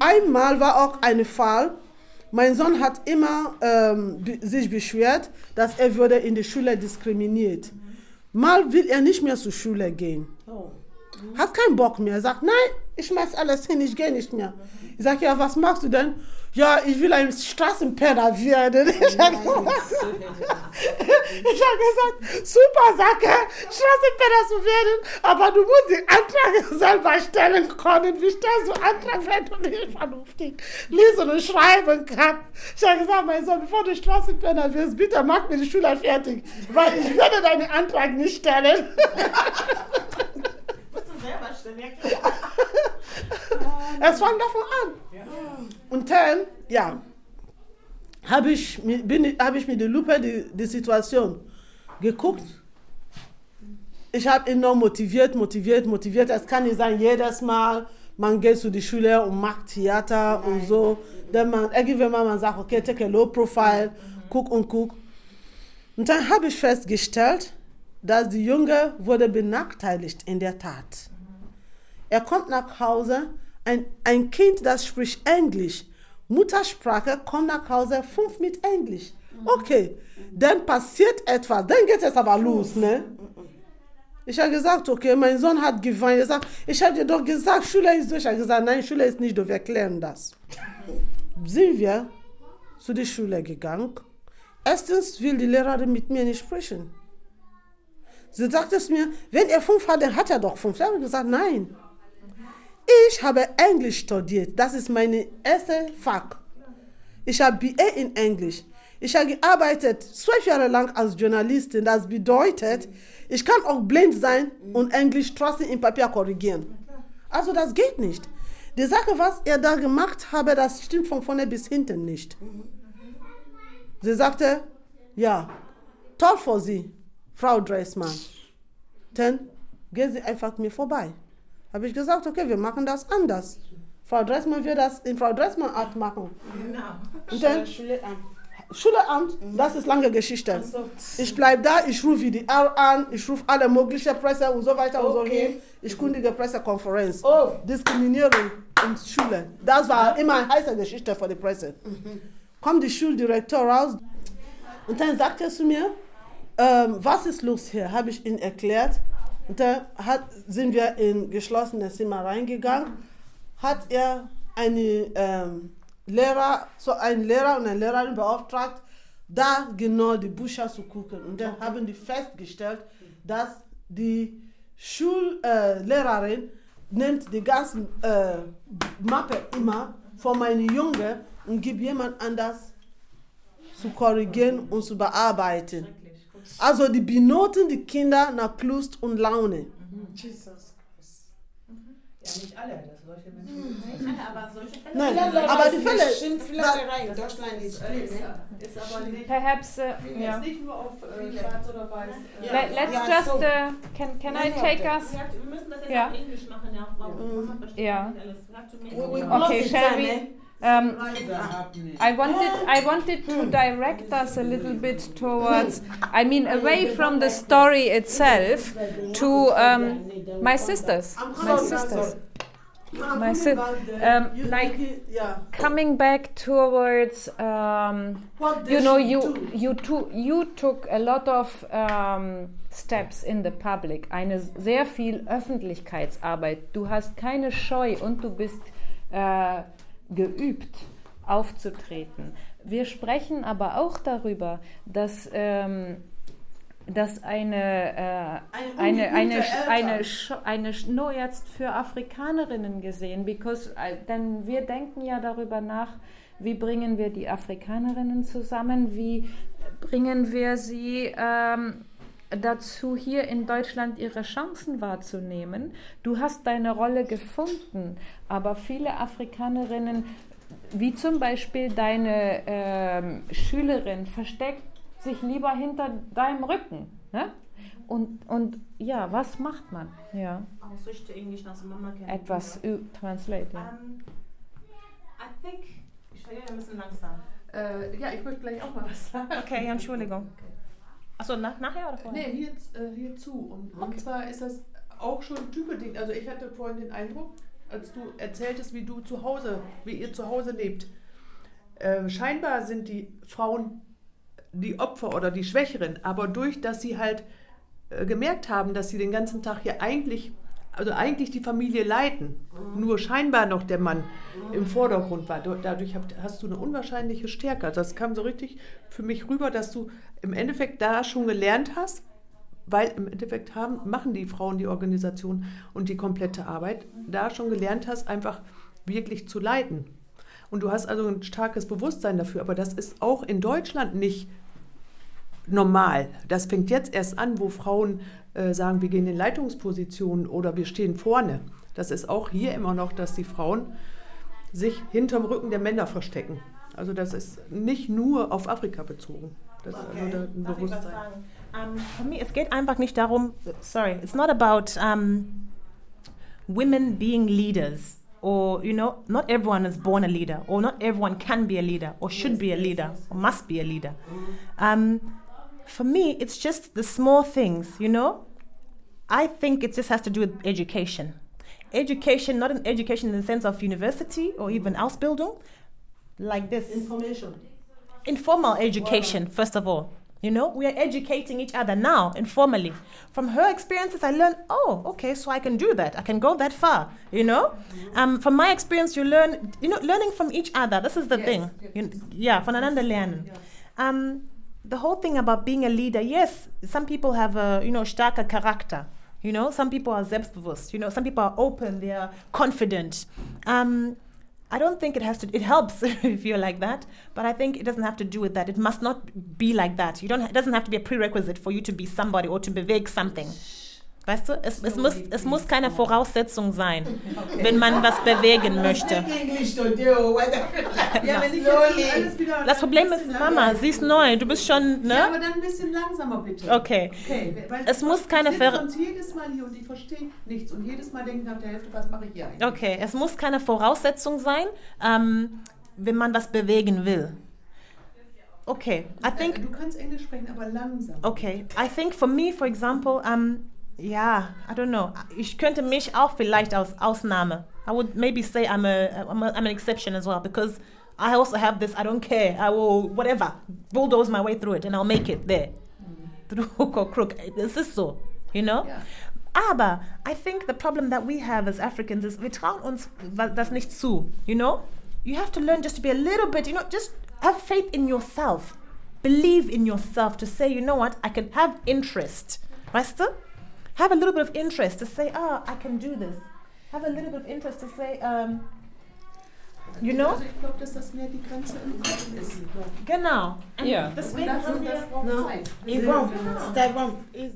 einmal war auch ein Fall, mein Sohn hat immer sich beschwert, dass er würde in der Schule diskriminiert. Mal will er nicht mehr zur Schule gehen. Hat keinen Bock mehr. Er sagt, nein, ich schmeiß alles hin, ich gehe nicht mehr. Ich sage, ja, was machst du denn? Ja, ich will ein Straßenpenner werden. Ich habe gesagt, super Sache, Straßenpenner zu werden, aber du musst den Antrag selber stellen können. Wie stellst du Antrag, wenn du nicht vernünftig lesen und schreiben kannst? Ich habe gesagt, mein Sohn, bevor du Straßenpenner wirst, bitte mach mir die Schule fertig, weil ich werde deinen Antrag nicht stellen. Es fängt davon an. Und dann, ja, habe ich mit der Lupe die Situation geguckt. Ich habe enorm motiviert. Es kann nicht sein, jedes Mal, man geht zu der Schule und macht Theater und so. Dann irgendwann man sagt, okay, take a low profile, guck. Und dann habe ich festgestellt, dass die Junge wurde benachteiligt in der Tat. Er kommt nach Hause, ein Kind, das spricht Englisch, Muttersprache, kommt nach Hause, 5 mit Englisch. Okay, dann passiert etwas, dann geht es aber los, ne? Ich habe gesagt, okay, mein Sohn hat geweint. Er sagt, ich habe dir doch gesagt, Schule ist durch. Ich habe gesagt, nein, Schule ist nicht durch, wir klären das. Sind wir zu der Schule gegangen. Erstens will die Lehrerin mit mir nicht sprechen. Sie sagte es mir, wenn er 5 hat, dann hat er doch 5. Ich habe gesagt, nein. Ich habe Englisch studiert. Das ist meine erste Fach. Ich habe BA in Englisch. Ich habe gearbeitet 12 Jahre lang als Journalistin. Das bedeutet, ich kann auch blind sein und Englisch trotzdem im Papier korrigieren. Also das geht nicht. Die Sache, was er da gemacht habe, das stimmt von vorne bis hinten nicht. Sie sagte, ja, toll für Sie, Frau Dressmann. Dann gehen Sie einfach mir vorbei. Habe ich gesagt, okay, wir machen das anders. Frau Dressmann wird das in Frau Dressmann Art machen. Genau. Und dann, Schulamt, das ist lange Geschichte. Ich bleibe da, ich rufe WDR an, ich rufe alle möglichen Presse und so weiter und so hin. Ich kundige Pressekonferenz. Diskriminierung in Schule. Das war immer eine heiße Geschichte für die Presse. Kommt die Schuldirektor raus und dann sagt er zu mir, was ist los hier? Habe ich ihm erklärt. Und dann sind wir in geschlossenes Zimmer reingegangen. Hat er einen Lehrer und eine Lehrerin beauftragt, da genau die Bücher zu gucken. Und dann haben die festgestellt, dass die Schullehrerin nimmt die ganze Mappe immer von meinen Jungen und gibt jemand anders zu korrigieren und zu bearbeiten. Also die benoten die Kinder nach Lust und Laune. Jesus Christ. Ja, nicht alle, das solche Menschen. Nicht alle, aber solche Fälle. Nein, aber die Fälle. Schimpflerei in Deutschland ist aber nicht. Perhaps, yeah. Nicht nur auf schwarz oder weiß. Let's just, can I take us? Wir müssen das jetzt auf Englisch machen, ja. Mama versteht nicht alles. Okay, shall we? I wanted to direct us a little bit towards, away from the story itself to my sisters. Coming back towards, you took a lot of steps in the public, sehr viel Öffentlichkeitsarbeit. Du hast keine Scheu und du bist geübt, aufzutreten. Wir sprechen aber auch darüber, dass nur jetzt für Afrikanerinnen gesehen, denn wir denken ja darüber nach, wie bringen wir die Afrikanerinnen zusammen, wie bringen wir sie dazu, hier in Deutschland ihre Chancen wahrzunehmen. Du hast deine Rolle gefunden, aber viele Afrikanerinnen, wie zum Beispiel deine Schülerin, versteckt sich lieber hinter deinem Rücken. Ne? Und ja, was macht man? Ja. I'll switch to English now, so Mama can. Etwas translate. Ja. I think, ich stelle ein bisschen langsam. Ja, ich möchte gleich auch mal was sagen. Okay, Entschuldigung. Achso, nachher oder vorher? Nee, hierzu. Und zwar ist das auch schon typbedingt. Also ich hatte vorhin den Eindruck, als du erzähltest, wie ihr zu Hause lebt. Scheinbar sind die Frauen die Opfer oder die Schwächeren, aber durch, dass sie halt gemerkt haben, dass sie den ganzen Tag hier eigentlich die Familie leiten, nur scheinbar noch der Mann im Vordergrund war. Dadurch hast du eine unwahrscheinliche Stärke. Also das kam so richtig für mich rüber, dass du im Endeffekt da schon gelernt hast, weil im Endeffekt machen die Frauen die Organisation und die komplette Arbeit, da schon gelernt hast, einfach wirklich zu leiten. Und du hast also ein starkes Bewusstsein dafür, aber das ist auch in Deutschland nicht normal. Das fängt jetzt erst an, wo Frauen sagen, wir gehen in Leitungspositionen oder wir stehen vorne. Das ist auch hier immer noch, dass die Frauen sich hinterm Rücken der Männer verstecken. Also das ist nicht nur auf Afrika bezogen. Das ist also ein Bewusstsein. Für mich, es geht einfach nicht darum, it's not about women being leaders. Or, not everyone is born a leader, or not everyone can be a leader, or should be a leader, or must be a leader. For me, it's just the small things, I think it just has to do with education. Education, not an education in the sense of university or even Ausbildung, like this. Informal education, first of all. We are educating each other now, informally. From her experiences, I learned, okay, so I can do that. I can go that far, From my experience, you learn, learning from each other. This is the thing. Voneinander lernen. The whole thing about being a leader, yes, some people have a, starker Charakter. Some people are selbstbewusst. Some people are open, they are confident. I don't think it helps if you're like that, but I think it doesn't have to do with that. It must not be like that. It doesn't have to be a prerequisite for you to be somebody or to bewegen something. Weißt du, es muss keine Voraussetzung sein, wenn man was bewegen möchte. Das Problem ist, Mama, sie ist neu, du bist schon, ne? Ja, aber dann ein bisschen langsamer, bitte. Okay. Es muss keine jedes Mal hier und ich verstehe nichts und jedes Mal denken nach der Hälfte, was mache ich hier eigentlich? Okay, es muss keine Voraussetzung sein, wenn man was bewegen will. Okay, I think... Du kannst Englisch sprechen, aber langsam. Okay, I think for me, for example, I don't know. Ich könnte mich auch vielleicht als Ausnahme. I would maybe say I'm an exception as well because I also have this, I don't care. I will, whatever, bulldoze my way through it and I'll make it there. Through hook or crook. Es ist so, Yeah. Aber I think the problem that we have as Africans is, wir trauen uns das nicht zu, You have to learn just to be a little bit, just have faith in yourself. Believe in yourself to say, you know what, I can have interest. Weißt du? Have a little bit of interest to say, I can do this. Have a little bit of interest to say, Also ich glaube, dass das mehr die Grenze im Kopf ist. Genau. Ja. Deswegen haben wir... No, it won't.